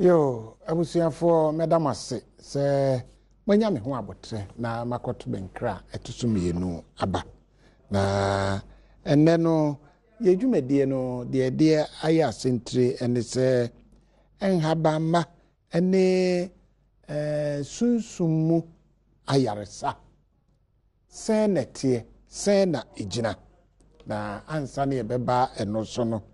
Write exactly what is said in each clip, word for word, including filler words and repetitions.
Yo, abusuafo medamase se manya me ho abotre na makoto benkra etusu mienu aba. Na enne no ye dwumadie no de de aya sentre ene se enhabama ene eh sunsumu ayaresa. Se netie, se na ejina. Na ansa ne beba eno so no.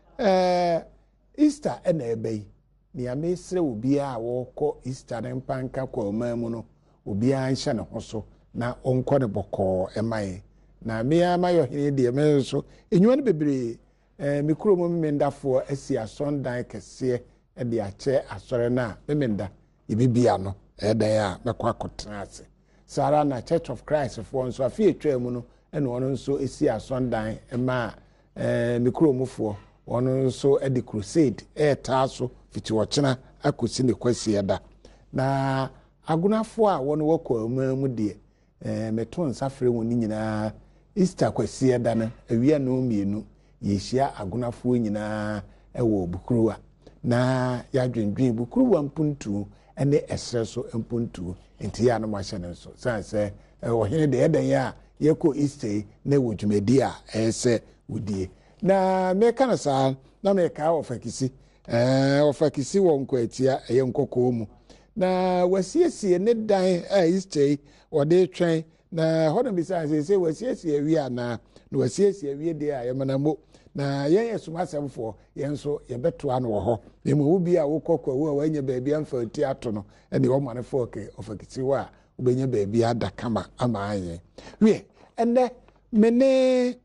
Eh Easter ena ebei. Ni amesre obia a woko Easter ne mpanka kwa omamu no obia nhye ne hoso na onko ne boko emaye na me amayo hene de me so enwuma ne bebre eh mikro mo memendafo asi asondan kese e de ache asore na memenda ibibia no e dan a mekwa kotena ase sara na Church of Christ for nso afi etwa mu no ene ono nso asi asondan ema eh mikro mufo ono nso e de crusade e taaso fiti wochena akosi ne kwasi eda na agunafo a wono wokọ amamu de eh meto nsafre woni nyina Easter kwasi eda na awia no mienu yehia agunafo nyina ewo bukuruwa na ya dwendwen bukuruwa mpuntu ene esre so mpuntu enti ya no mahye ne so sanse wo hene de eden ya yeko Easter na wo dwumadi a ese wudie na meka na sa na meka ofakisi eh ofakisi wo nkwatia eye nkoko mu na wasiesie ne dan a Easter wode twen na hono bisa se se wasiesie wi ana na wasiesie wi de a yemanamo na yen yesumasemfo yenso yebeto ano wo ho emu obi a wokokwa wo wanya baabi amfa ti ato no ene wo manefo ke ofakisi wa ubenya baabi ada kama ama anye wi ene mene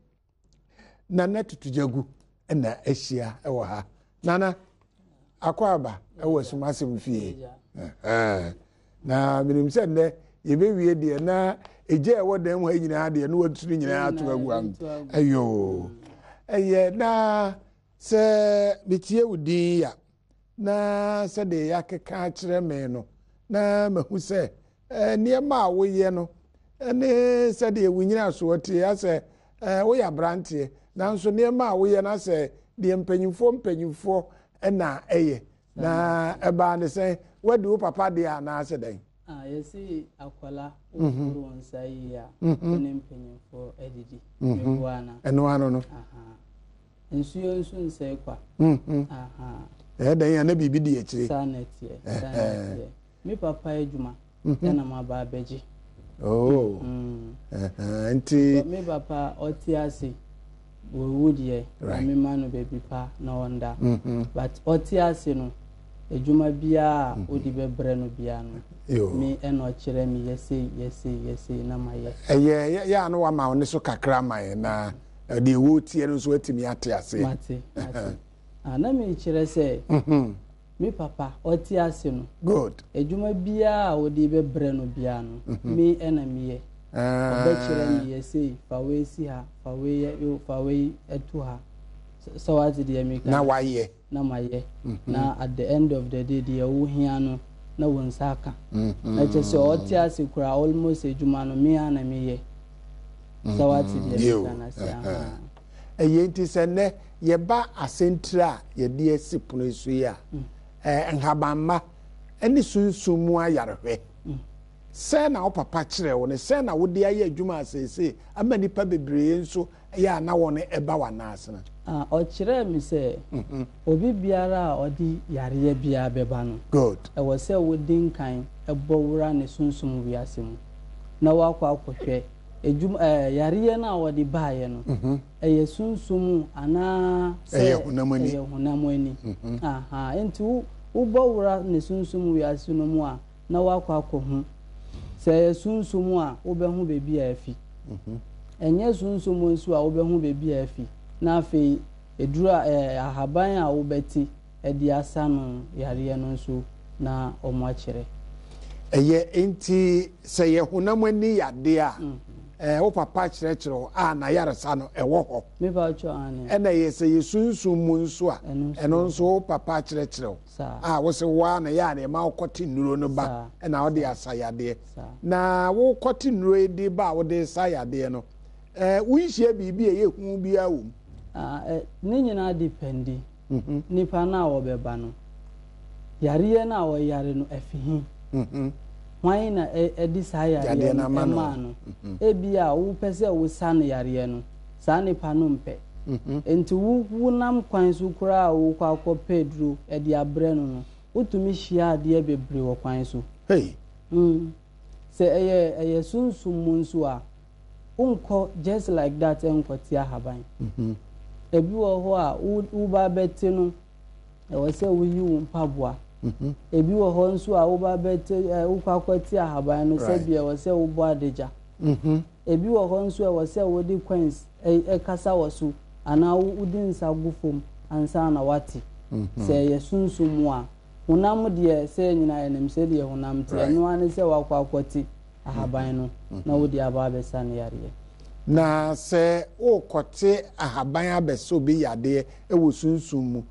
nana tutujagu ena ehia ewo ha nana akwaba ewo sumasem fie eh na minim se ne yebewie de na eje ewo dan ho nyina de no waturu nyina ato agu am ayo eye na se bitie wudi ya na se de yakeka kire me no na mahu se eh niema wo ye no ene se de wunyina so wote ya se eh wo ya brantie na nso niema wo ye na se de mpanyimfo mpanyimfo ena eye na eba ne se wadi wo papa de ana se dan ah yesi akwala okuru onsa yi ya ne mpanyimfo edidi mebuana eno ano no aha nsuyo nsu nse kwa mhm aha eh dan ya na bibi di ekire sanetie sanetie mi papa ejuma na ma ba beji oh eh enti mi papa otiase wo wudie na mi manu baby pa na onda but otiase no ejuma bia odi bebre no bia no mi eno kire mi yesi yesi yesi na maye eye ya no wa ma oni so kakra maye na de wo tie no so atimi ate ase mate mate ana mi kire se mhm mi papa otiase no good ejuma bia odi bebre no bia no mi ena miye ah obe kire mi yesi fa we si ha fa we yo fa we etu ha so what did you make na waye na maye na at the end of the day the wo hia no na won saka na chese otiase kura almost ejuma no me ana meye so what did you make na say ah eye nti se ne ye ba asentra ye de asipono isu ya eh nhabamma eni sunsumu ayarehwe se na wo papa kire wo ne se na wo de aye adwuma asese ama nipa bebree nso ya na wo ne eba wana asena ah o kire mi se obi biara odi yare bia beba no good e wo se wo dinkan ebo wura ne sunsumu wiase mu na wa kwa akohwe ejum eh yare na wo de baaye no eye sunsumu ana se eye hunamani eye hunamani aha enti wo bo wura ne sunsumu wiase no mu a na wa kwa akohu se sunsumu a wo be hu bebi afi mhm enye sunsumu nsu a wo be hu bebi afi na afi edura eh ahaban a wo beti edi asa no yare no nso na omo akire eye enti se ye hunamani yade a eh wo papa kire kire a na yaresa no ewo ho me ba cho ane ena ye se ye sunsumu nsu a eno nso wo papa kire kire a wo se wa na ya na ma okoti nuro no ba ena wo de asayade na wo koti nuro edi ba wo de sayade no eh wo nhie bibi e ye hu bia wo ah eh ni nyina dependi nipa na wo beba no yare na wo yare no afihi mhm hwan na edi saa yare no ma no ebia wo pese wo san yare no saa nipa no mpe enti wo wunam kwan so kura wo kwa akopedro edi abre no no utumi hia ade bebre wo kwan so hey mm se eye eye sunsum munso a unko just like that enko ti ahaban mhm ebi wo ho a wo ba beti no e wo se wo yi wo mpaboa mhm ebi wo ho nso a wo ba beti wo kwa akwati ahaban no se bia wo se wo bo adeja mhm ebi wo ho nso e wo se wo di coins e kasa wo so ana wo di nsa gufom ansa na wati se ye sunsum a hunam de se nyina enem se de hunam te no ane se wakwa akwati ahaban no na wo di aba besa ne yare na se o kote ahaban abese obi yade e wo sunsum mu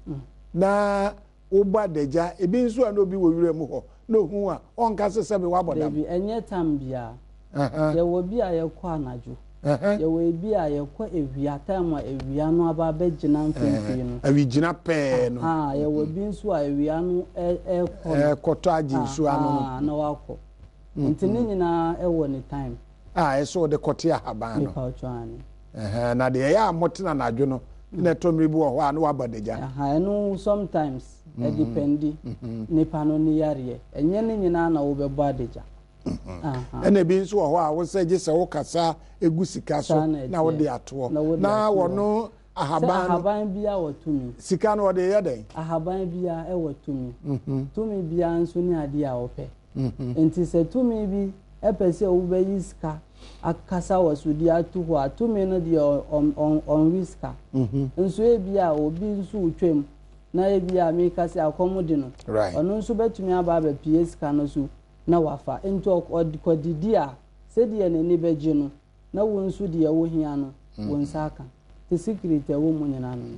na wo badeja ebi nso a no bi wo wire mu ho no hu a onka se se be wabodam ebi enye tambia ye wo bi a ye kwa anaju ye wo bi a ye kwa ewia time ewia no aba begina mfimfini no awi gina pe no ah ye wo bi nso a ewia no e e ko e koto agi nso ano no ah na wako ntini nyina e wo ni time ah eso de kote ahaban no pa chwani eh na de ya motena na adwo no na tomri bi wo ho a no wabadeja aha no sometimes e dependi nipa no ni yare enye ni nyina na wo be bo adeja aha ene bi nso ho a wo se je se wo kasa egusika so na wo de ato na wo no ahaban ahaban bia wotumi sika no wo de ye den ahaban bia e wotumi tumi bia nso ni ade a wo pe enti se tumi bi e pese wo be yiska akasa wasudi atu ho atumi no de on on on riska nso e bia obi nso utwem na e bia me kase akomo de no ono nso betumi aba ba P S ka no so na wafa ento odikodidi a se de ne ni beje no na wo nso de wo hia no wo nsaka the secret e wo munyana no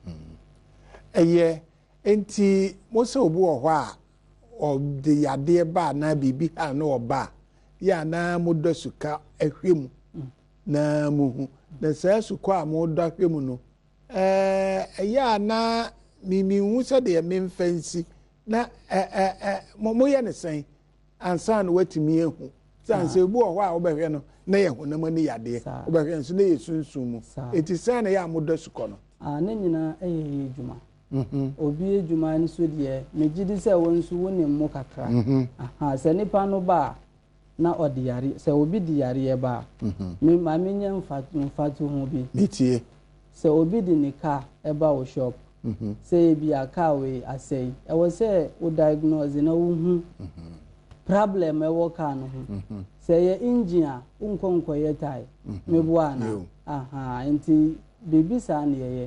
eye enti mo se obu wo ho a o de yade ba na bibi ha na oba ya na modo suka ahwem na muhu na sa suka mo do ahwem no eh ya na mimi hu se de me mfansi na eh eh mo ye ne sen ansa na watimi ehu sanse bu ho a obehwe no na ye honam ani yade obehwe nso na ye sunsun mu eti san na ya modo suka no ah ne nyina eye ejuma mhm obi ejuma ni so de megidi se won so woni mu kakra aha se nipa no ba na odi yare se obi di yare ba me ma menye mfatu mfatu ho bi mitie se obi di nika e ba wo shop se bi aka we asei e wo se o diagnose na wo hu problem e wo ka no hu se ye engine unkonko ye tai me bua na aha enti bibi sa na ye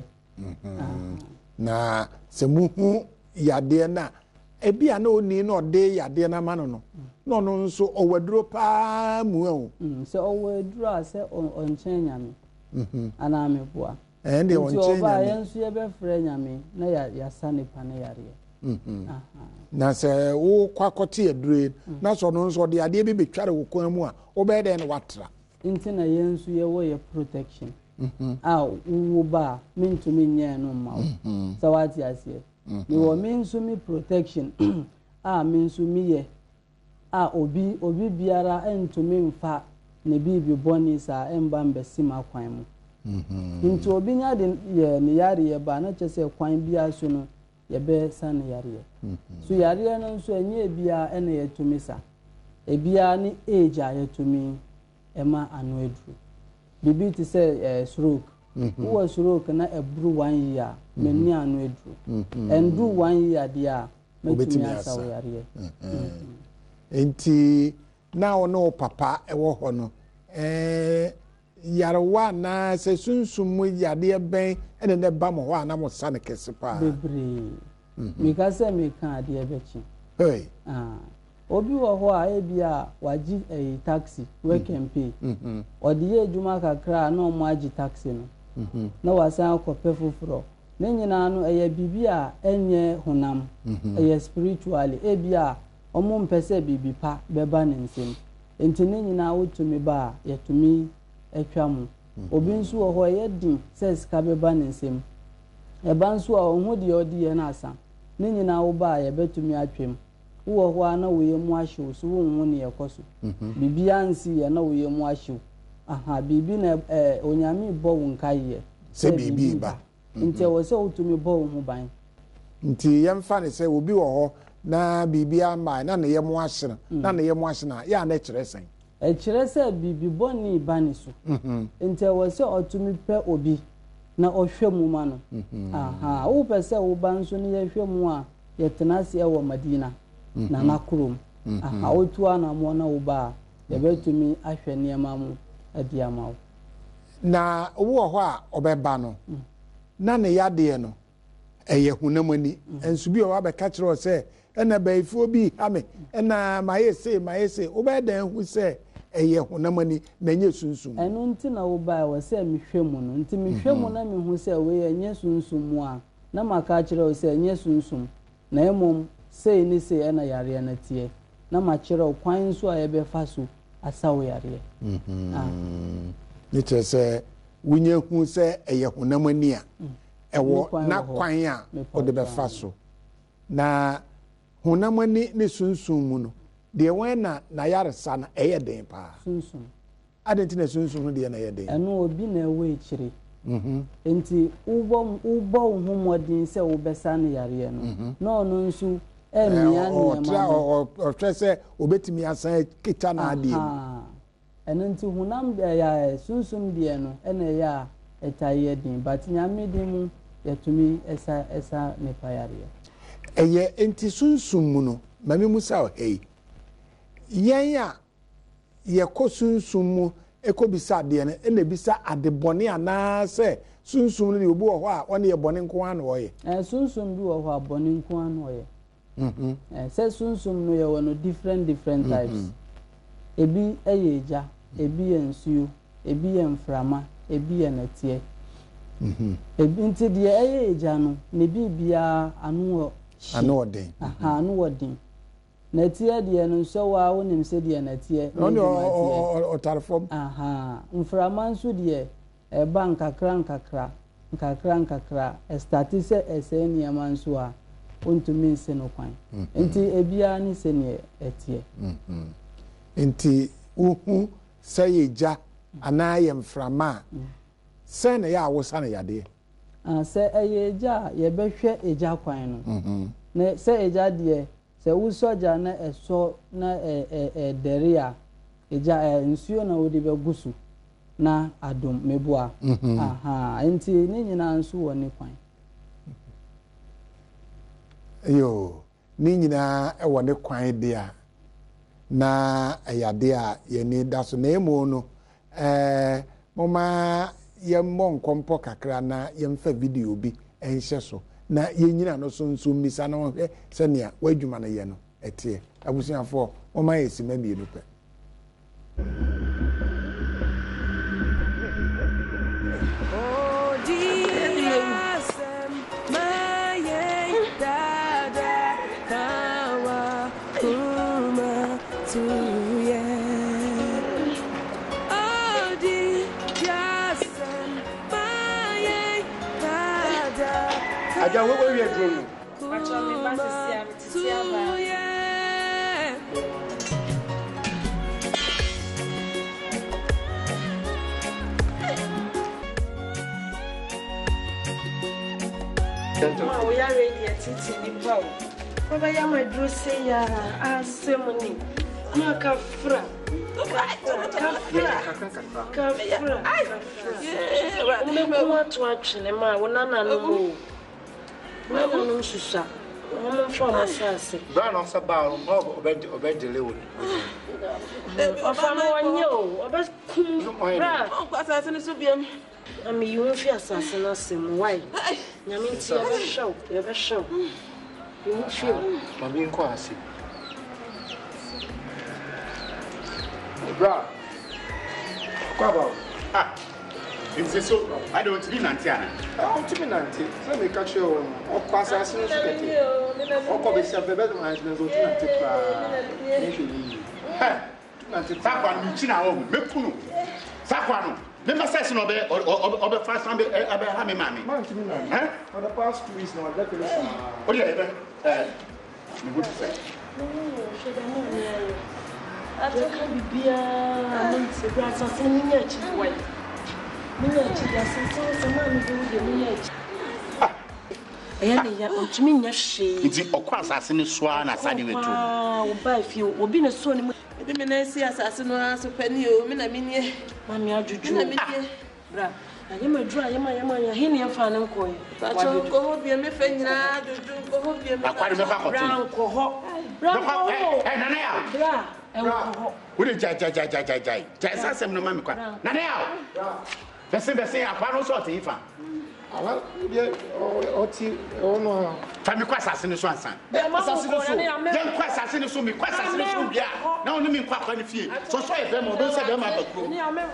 na se muhu yade na ebi ana oni na ode yade na mano no no no nso owaduro pa mu o se owaduro ase onchen nyame mhm ana me bua eh ndi onchen nyame ba yensu ye be frɛ nyame na ya ya sane pa na yare mhm aha na se wo kwakote adure na so no nso de ade bi betware wo kwan mu a wo be de na watra nti na yensu ye wo ye protection mhm a wo ba mintumi nye no ma so wati ase ni wo minsu mi protection a minsu mi ye a obi obi biara entumi mfa ne bibi boni sa emba mbesi makwan mu mhm nti obi nya de ye ne yare ye ba na chese kwan bia so no ye be sa ne yare so yare no nso enye bia ene ye tumi sa ebia ni age a ye tumi ema anu edu bibi ti se stroke wo stroke na ebru one year meni anu edu endu one year dia metumi asa wo yare enti na ono papa ewo ho no eh yarwa na se sunsum mu yade ben ene ne ba mo ho na mo sa ne kese pa bebre mi ka se mi kan ade ebechi hey ah obi wo ho a ebia waji eh taxi work and pay mhm odi ye juma kakra na omo agi taxi no mhm na wasan akopɛ foforo ne nyina no eye bibia enye honam eye spiritually ebia omo mpese bibi pa beba ne nsem enti ne nyina wotumi ba yetumi atwa mu obi nso wo ho ye din se sika beba ne nsem eba nso a ohu de odi ye na asa ne nyina wo ba ye betumi atwem wo ho ana wo ye mu ahyew so wo nwo ne yekoso bibia nsi ye na wo ye mu ahyew aha bibi na eh onyame bo wo nkaye se bibi ba nti wo se utumi bo wo ho ban nti yemfa ne se obi wo ho na bibia ma na ne ye mu ahye na ne ye mu ahye na ya na kire sen e kire se bibi boni ba ne so nti wo se otumi pe obi na ohwe mu ma no aha wo pese wo ban so ne ye hwe mu a ye tenase e wo Madina na nakrom aha otu ana mo na wo ba ye betumi ahwe ne ma mu adi ama wo na wo ho a obeba no na ne yade no eye hunamani ensu bi o wa be ka kire o se ena baifu bi ame ena mayese mayese wo be dan hu se eye hunamani na nye sunsum eno nti na wo ba wo se mehwe mu no nti mehwe mu na me hu se we nye sunsum mu a na maka kire o se nye sunsum na emom sei ni sei ena yare na tie na ma kire kwan so a ye be fa so asawo yare mhm ah ni che se wunye hu se eye hunamani a ewo na kwan a o de be fa so na hunamani ni sunsum mu no de wena na yaresa na eye den pa sunsum adenti na sunsum no de na eye den eno obi na ewe kire mhm enti ubo ubo hu modin se wo besa na yare no na ono nsu emia o tra o trese obetimi asan kicha na ade ah eno nti hunam ya sunsum de no ena ya etaye din but nyame din mu yatumi esa esa ne payare eye enti sunsum mu no mami musa o hey yen a ye ko sunsum mu ekobisa de ne ena bisa adebone ana se sunsum ni obi wo ho a one ye bone nko an wo ye eh sunsum bi wo ho a bone nko an wo ye mhm eh se sunsum no ye wono different different types ebi eye eja ebi ye nsuo ebi ye mframa ebi ye natie mhm ebi nti de eye eja no ne bibia anu anu odin aha anu odin natie de no so wa wonim se de natie no no o tarfom aha mframa nso de e bank kakra nkakra nkakra nkakra e start se ese niam nso a ontumi nse no kwan nti ebia ni se ne etie mhm nti uhu sayeja anaye mframa se na ya awosa na yade ah se eyeja ye behwe eja kwan no mhm na se eja de se wusoja na eso na e e deria eja nsuo na wodi begusu na adom meboa aha nti ni nyina nso wo ni kwan yo ni nyina e wo ne kwan de a na ayade a ye ni da so na emo no eh moma ye mo nkompo kakra na ye mfa video bi enhye so na ye nyina no so nso misa na hwe se ne a wadwuma na ye no etie abusuafo moma ye sima bi no pe Aja wo wo ye drum Macho me ba sisi am titi aba Ma we are ready titi ni pa o Baba ya ma dro say ya asemuni ma ka fra ka fra ka fra ai me ko to atwene ma wona na no mo na no nsusa mo mfa ma sase bra no sa ba no obed obed lewo ofa mo wanye o oba kum bra o asase no so biam ami yu fi asase no sem why nyame nti ya be show ya be show yu fi mami nko ase bra kwa ba ah it's so I don't mean nanti ana I don't mean nanti so me catch you o kwasa asin so kete o ko be se bebe do man so tu nanti pa e fi ha tu nanti takwa mi chi na o mekunu takwa no Me ma say no be o be fast am be e be ha me mami. Man to me now. Eh? For the past two weeks now, I get this. O dey e be eh me go say. No, she da mo ni ayo. Ato ka bibia na se bra so se ni nya chi boy. Ni nya chi ya se se se ma mi go de ni nya chi. Eya ne ya o tumi nya hwe. Nti okwa asase ne so na asade wetu. Ah, o ba fi obi na so ni mo. Ebi me na si asase no aso pani o, me na me nie. Mami ajuju. Me na me nie. Bra. Aye ma dru aye ma aye ma he ne fa ne nkoy. Pacho ko ho bia me fa nyina ajuju ko ho bia me. Akwari me fa ko Bra tu. nko ho. Bra nko ho. Eh nana ya. Bra enko ho. Wo dey jai jai jai jai jai jai. Jai sasem no mami kwa. Nana ya. Bese bese akwa no so te ifa. Ala ye oti ono Fa mi kwa asase ne so ansan. Asase no so. Dem kwa asase ne so mi kwa asase ne so bia. Na oni mi kwa kwa ne fie. So so e be mo don se be ma bakro. Ni ame.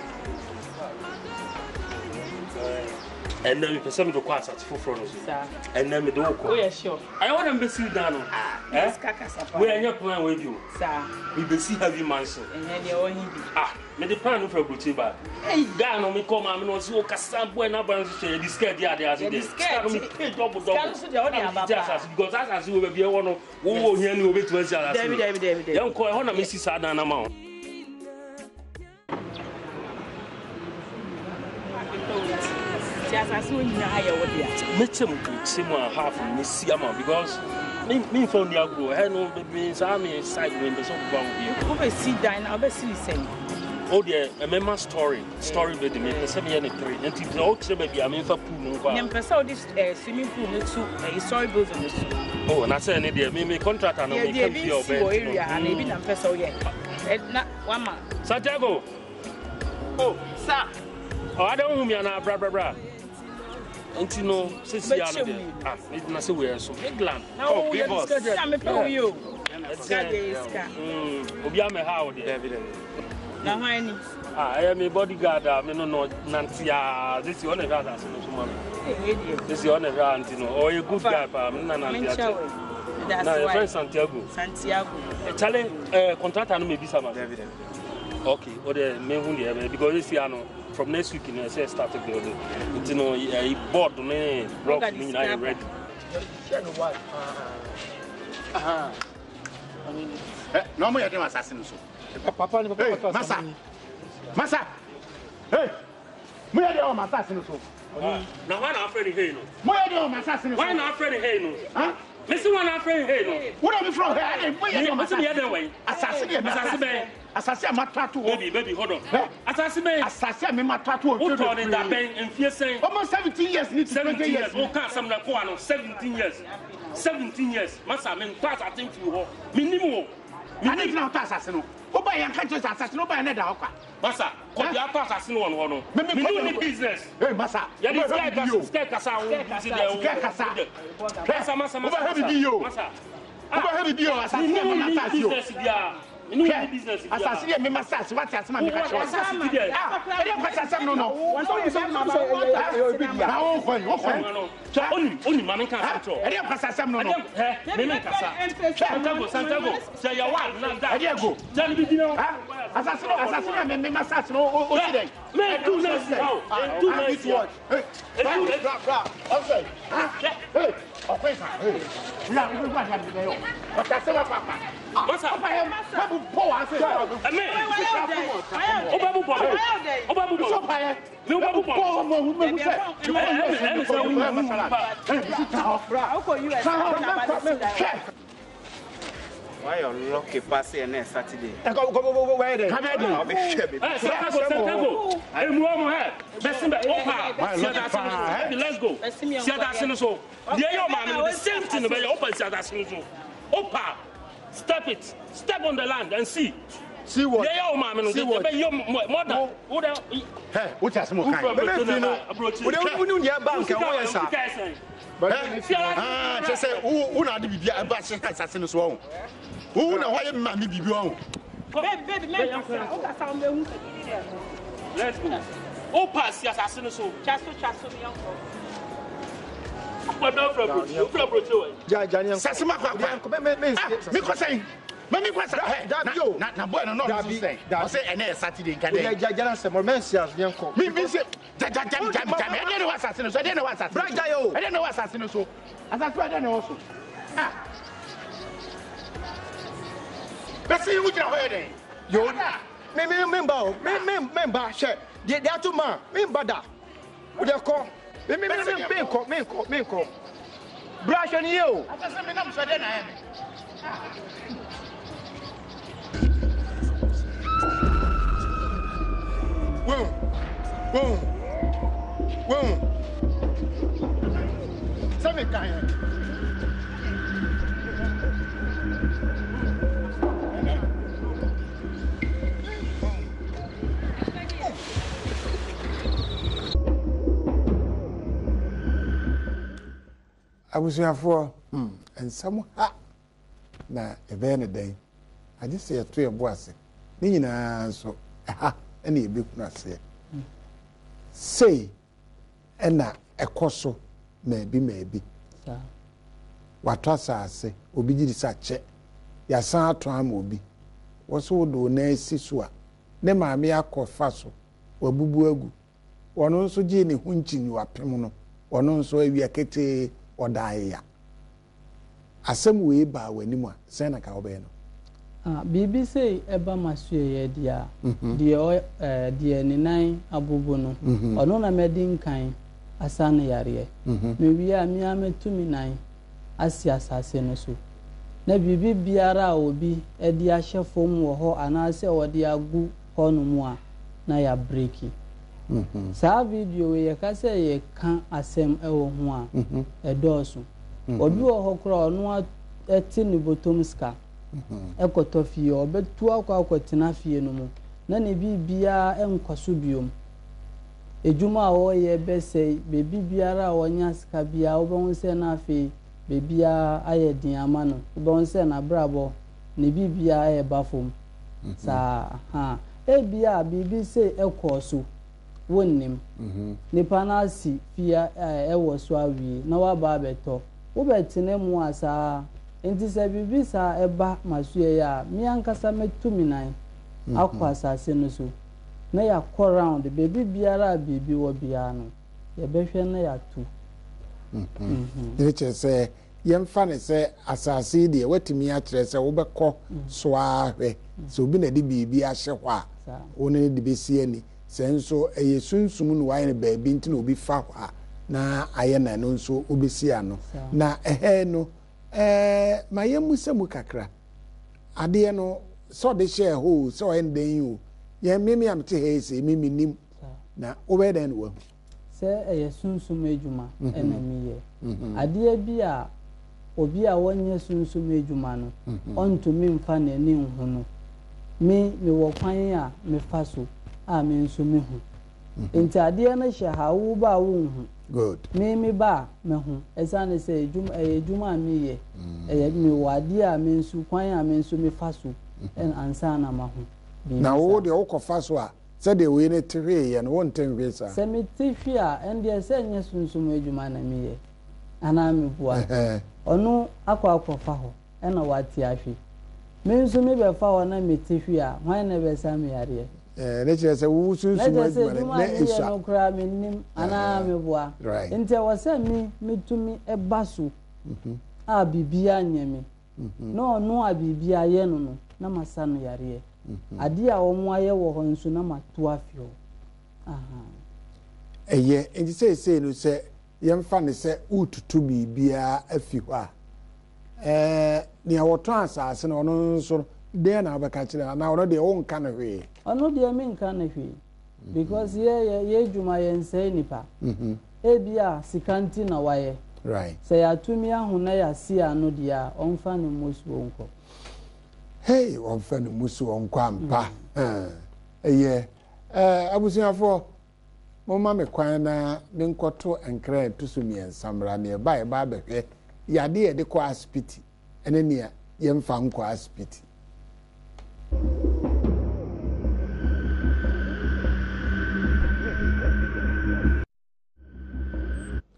And then we person to class at full front. And then we do go. Oh yeah, sure. I want them to sit down. Yes, kaka sapa. We are not plan with you. Sir. We be see heavy mansion. And then you only be. Ah, me the plan for Gucci ba. Hey, guy no me come am no so kasa boy na ban so the skirt there there as there. Skirt me pay double double. Skirt so there only about. Because as as we be one no wo here ni obi to asi ala. David David David. Yan ko e ho na me si sa dan na ma. Asase wo nyina ha ye wo dia. Metem sim a half me see am because me me phone dia go he no be say me side window so go here. Wo be sit down na be sit sen. Oh dear, a member story story be the me say me na three and if all kire be am fa pool no kwa. Nem pesa o this swimming pool no to story building no so. Oh na say ne there me me contractor no me come here obey. Yeah, area and e be na pesa o ye. Na one man. Santiago. Oh, sir. Oh, I don't me na bra bra bra. Until no, since you are ah, it na say we are so big land. Oh, people. I'm a pay you. Hmm, obi am how there. Na how any? Ah, I am a bodyguard. I no no Nantia. This is on the guard as no so this is on the guard, you know. Oh, a good guy, pa. Na Nantia. That's why. Na friend Santiago. Santiago. Challenge eh contractor no me be sama. Okay, or the me hu there because this year no from next week you know say started the you know he board me block me na ready. Aha. Eh, no mo yede assassin so. Papa ni papa Masa. Masa. Hey. Mo yede o assassin so. Now why not afraid hey no? Mo yede o assassin so. Why not afraid hey no? Huh? Missy one afraid hey no. What are we from here? Mo yede o assassin the other way. Assassin the assassin. Assassin matatu. Baby, baby, hold on. Assassin assassin me matatu. Who told in that pen and fear saying almost seventeen years need seventeen years. Who can't some na ko ano seventeen years. seventeen years. Masa men pass I think you ho. Minimum. I need now assassin. Oba yan kan just assassin oba na da okwa. Masa, ko dia pass assassin won ho no. Me do ni business. Hey masa. Ya di sky kasa, sky kasa wo busy there. Sky kasa. Masa masa masa. Oba heavy bio. Masa. Oba heavy bio assassin me na business dia. You know business. Assassin me massage what asma me ka show. Assassin there. Ah, e dey assassin no no. So you say ma so be dia. Na won kwan, won kwan. Oni, oni ma men kan control. E dey assassin no no. Eh, me men kasa. Santiago, Santiago. Say ya one na that. E dey go. Tell me dinner. Ah, assassin assassin me me massage no o ti dey. Me do nice now. Do nice what? Hey. Bra bra. Okay. Ah. Hey. Okay sir. Hey. Ya, we go ahead with you. But that's what papa. Masa, Masa, Babu Paul answer. Amen. Obabu Paul. Obabu Paul. So pay. Me Obabu Paul. Paul mo mo mo say. Eh, eh, eh, say we masala. Eh, bisi ta ofra. How go you as why you lucky pass here next Saturday? Go go go where there? Come here. I'll be sure. Eh, Santiago, Santiago. Eh, mu omo he. Besimbe opa. Let's go. See that sin so. There you man, the same thing be opa see that sin so. Opa. Step it. Step on the land and see. See what? Yeah, your mama, see what? Your mother. Who the? Hey, what has more kind? We don't we need bank and where sir? Ah, just say who who na di bibia aba se assassin so won. Who na why ma mi bibia won. Baby, baby, me. O ka sa me hu. Let's go. O pass the assassin so. Chaso chaso me yanko. What no problem. You problem to it. Ja ja ni. Sasima kwa kwa. Me ko say. Mami kwasa dabi na na boy no no say I say ene Saturday nka dey ja ja se mo men si aso yen ko mi mi say ja ja ja ja ja me ene no assassin so ene no assassin bra ja yo ene no assassin so assassin ene no so ah besi you jira ho eden yo me me me ba o me me me ba she de de atuma me ba da o de ko me me me me ko me ko me ko bra she ni yo assassin me na so dey na ene Whoa, whoa, whoa. Seven kind. Abusuafo, hmm, ensam ha na ebe ne den. Ade se yeto ebo ase. Ni nyina so ha ene ebekuna ase. Sei ena ekoso na ebi ma ebi. Sa. Wato asase, obi gidi sache. Ya san ato ama obi. Woso do na esi so a. Ne maame akofa so. Wabubu agu. Wono nso gi ne hunchin wapem no. Wono nso awia kete odaya. Asem we ba wanimu a sen na ka obe no. Ah, bibi say eba masue ye dia. Die o eh die ni nan abubu no. Ono na medin kan asane yare. Me wi a mi ametumi nan asi asase no so. Na bibi biara obi e di ahye fom wo ho anase odi agu ho no mu a na ya breaki. Mhm. Sa video we ye ka say ye kan asem e wo ho a e dosu. Obi wo ho kra ono eti ni botom ska. Ekoto fie obetu akwa akwatena fie no mu na ne bibia enkoso biom ejuma wo ye bese bebi biara wonya ska bia obon se na afi bebia ayedin ama no obon se na brabo ne bibia e bafom sa ha e bia bibi se ekoso wonnim nipa na si fia e wo so awie na wa ba beto wo betene mu asa enti se bibi sa eba masue ya mi ankasa metumi nan akwa asase no so na ya call round baby biara bibi wo bia no ye behwe na ya tu mhm de che se yemfa ne se asase de watimi a kire se wo bekọ so ahwe so bi na de bibi ahye hɔ a woni de besi ani se nso eye sunsum no wa ne baabi nti na obi fa hɔ a na aye na no nso obesi ano na ehe no eh mayemu semu kakra ade no so de share ho so en den you ye mimi am te he se mimi nim na obe den wo se eye sunsum ejuma ena miye ade bi a obi a wonye sunsum ejuma no onto mi mfa na ni hu no mi mi wo kwan a me fa so a me nso me hu enti ade na hye ha wo ba wo hu good me me ba me hu esane se ejuma ejuma mi ye e mi wade a me nsu kwan a me nsu me fa so en ansa na ma hu na wo de wo kofa so a se de we ne tehwe ye no won tenwe sa se me tehwe a en de se nya sunsum ejuma na mi ye ana me bua onu akwa akwa ho ena wate ahwe me nsu me be fa ho na me tehwe a hwan na be sa me yare eh ne che se wo sunsum ejuma na isa no kra me nim ana me bua nti wo se mi metumi e baso a bibia nyame no no a bibia ye no no na masa no yare ade a wo mo aye wo ho nso na mato afio aha eye enti se se no se yemfa ne se ututu bibia afi ho a eh ne awoto asase no no nso de na abaka kire na wo de wo nka no hwe ono de me nka no hwe because ye ye juma ye nse nipa mhm e bia sikanti na waye right se ya tumi ahuna ya si ano dia onfa ne musu onko hey onfa ne musu onko ampa eh eye eh abusuafo mo ma me kwan na me nkoto enkra tusumi ensamra ne ba e ba behwe yade ye de ko aspiti ene ne ye mfa nko aspiti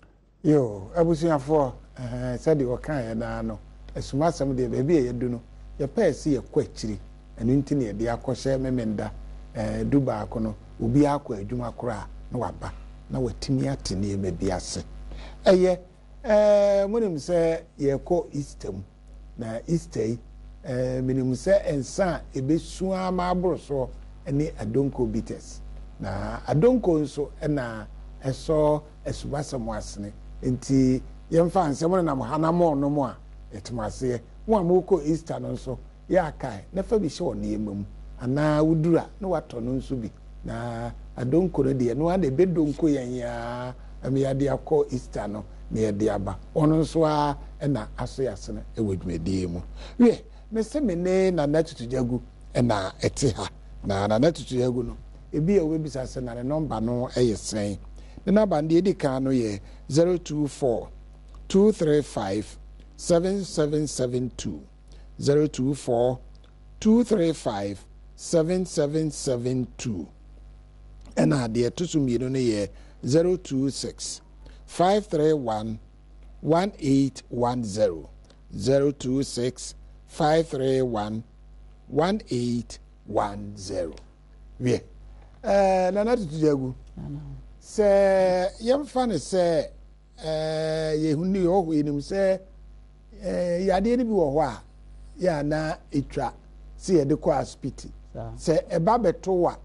yo abusuafo eh said o kan ya na no esumasem de be bi ye du no ye pa ese ye kwa chiri enu nti ne de akɔhye memenda eh duba ko no obi akɔ adwuma kora na waba na watimi ate ne me bi ase eye eh munim se ye ko Easter mu na Easter eh minim se ensa ebesu ama aboroso ene adonko bitters na adonko nso na eso esubasam asene enti yemfa nsem na mohanamo no mo a etimase wo amoko Easter no nso ya kai na fa bi hye woni emam ana wudura na wato no nso bi na adonko no de no ade bedonko yen ya am ya de akọ Easter no na ya de aba ono nso a na aso yasene ewedwumedie mu we me se me ne na natutu jagu na ete ha na na natutu jagu no ebi e we bisa se na ne number no eyesen the number ndi edi kan no ye zero two four two three five seven seven seven two zero two four two three five seven seven seven two and ade to so mienu no ye zero two six five three one one eight one zero zero two six five three one one eight one zero we eh na na tujagu se yemfa ne se eh yehuni ho enim se eh yade ne bi wo ho a ya na etwa se ye de ko hospital se eba beto wa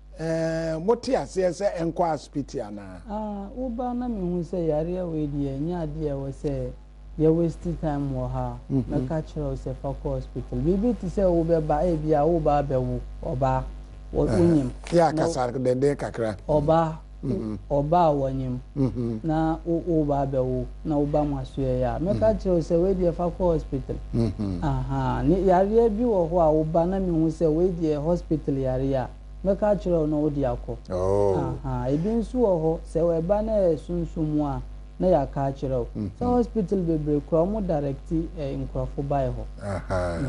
eh moti ase se enko hospital ana ah uba na me hu se yare we di enya de we se ye waste time wo ha na ka kire se fa ko hospital bibi ti se wo be ba e bia wo ba be wo oba wo unyim ya kasar de de kakra oba oba wanyim na wo ba be wo na wo ba maso ya me ka kire se we di fa ko hospital aha ni yare bi wo ho a wo ba na me hu se we di hospital yare ya me ka kire no wo di akọ aha ebi nso wo ho se we ba na sunsumu a na ya ka kire so hospital bebre kro mo direct nkrofo bai ho aha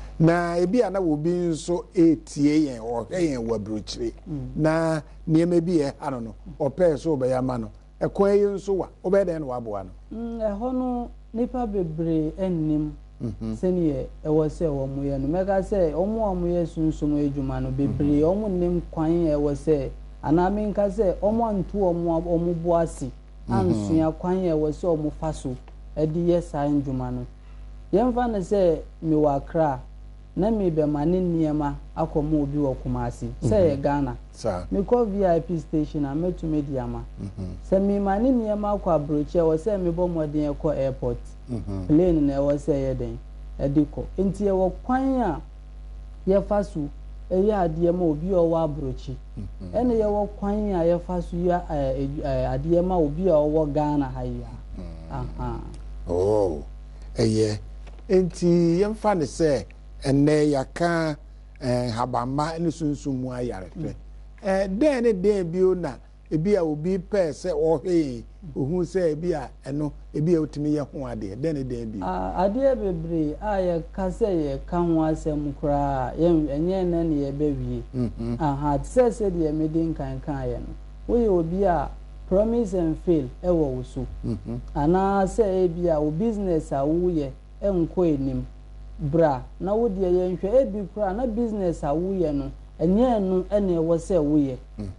na ebi ana wo bi nso etie yen o yen wabrochire na niema bi e ano no ope so be ya ma no ekwan yi nso wa obe den no waboa no mm e ho no nipa bebre ennim seniye e wo se wo mu ye no mega se omo omo ye sunsum edwuma no bebre omo nim kwan e wo se ana me nka se omo ntu omo omo boasi ansua kwan e wo se omo faso e di ye sa edwuma no yemfa ne se mi wa kra na me be mane niema akomo obi wo kumasi se ye Ghana me ko V I P station a metu mediama se me mane niema akwa broche wo se me bo modern e ko airport plane na wo se ye den ediko enti ye wo kwan a ye fasu e ye ade ma obi o wa brochi ene ye wo kwan a ye fasu ya ade ma obi o wo Ghana haya aha oh eye enti yemfa ne se ene yaka eh habama ene sunsumu ayare fe eh den ne den bio na ebi a obi pe se ohwe ohun se ebi a eno ebi a otimi ye ho ade den ne den bio ah ade bebre a ye ka se ye kan ho asem kura ye enye na ne ye bewie aha se se de me din kan kan ye no we obi a promise and fail e wo wusu ana se ebi a o business a wo ye enko enim bra na wo de ye nhwe ebi kura na business a wo ye no enye no ene wo se wo ye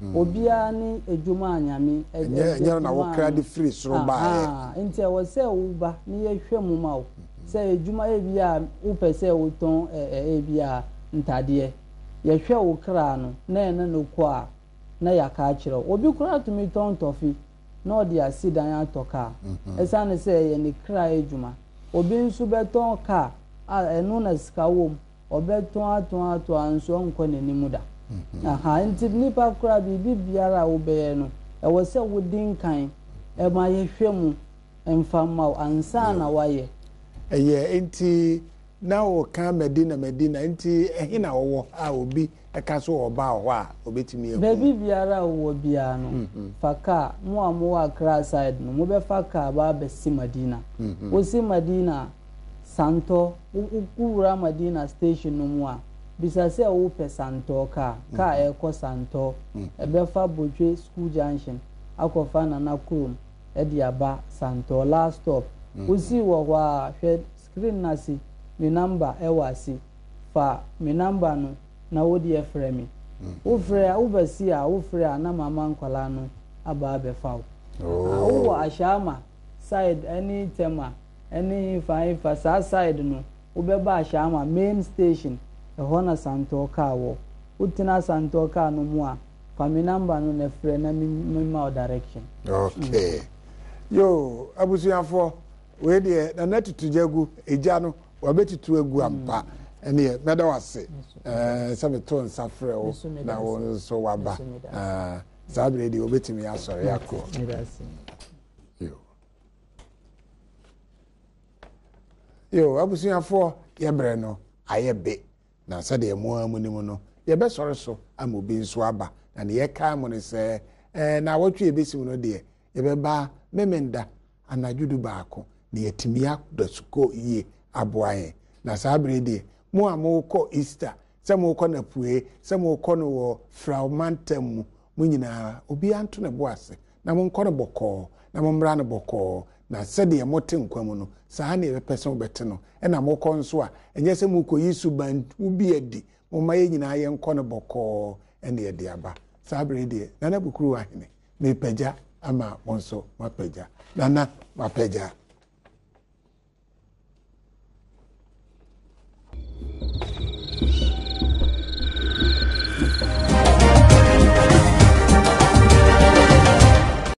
obia ni edwuma anyame enye na wo kra de free soro ba ah enti wo se wo ba ni ye hwe mu ma wo se edwuma ebi a wo pese wo ton ebi a ntade ye hwe wo kra no na ene no kwa na ya ka kire obi kura to mi ton tofi na odi asidan atoka esa ne se ye ni kra edwuma obi nsu beton ka enu na skawom obeton aton ato anso nko nanimu da aha nti nipa kura bibi biara obeye no e wo se wodin kan e ma ye hwemu emfama ansa na waye eye enti na wo ka medina medina enti ehina wo a obi e ka so oba ho a obetimi eku bebi biara wo bia no faka mo amo akra side no mo be faka ba be si madina wo si madina santo ukura madina station no mu a bisa se wo pe santo ka ka e ko santo e be fa Botwe school junction akofa na nakurum e di aba santo last stop wo si wo wa hwe screen na si mi number e wa si fa me number no na wo de frɛ me wo frɛ wo basi a wo frɛ a na mama nkwala no aba abefa wo wo wo ashama side any tema any fine for side no wo be ba ashama main station e ho na santo car wo utina santo car no mu a fa me number no na frɛ na me ma direction. Okay. Yo abusuafo we de na natutu jagu eja no wa betitu egu ampa ene meda wase eh sabeto nsafrɛ wo na wo so waba eh sabre de obetimi asore yakọ yo yo abusuafo yebre no ayebe na sade mu amunimu no yebe sore so amobi nso aba na ne yeka mo ne se eh na wotwe ebesimu no de yebe ba memenda anajudu baako ne yatimia dasuko yi aboaye na sabre de mu amoko Easter se mu ko na pue se mu ko no wo fraumantem mu mu nyina obi anto ne boase na mu nko ne bokọ na mu mra ne bokọ na sede ye mote nkwamu no saa na ye pese obete no e na mu ko nso a enye se mu ko yisu ban ubi edi mu ma ye nyina ye nko ne bokọ ene ye de aba sabre de na na bukuru ahene me pagya ama monso mapeja nana mapeja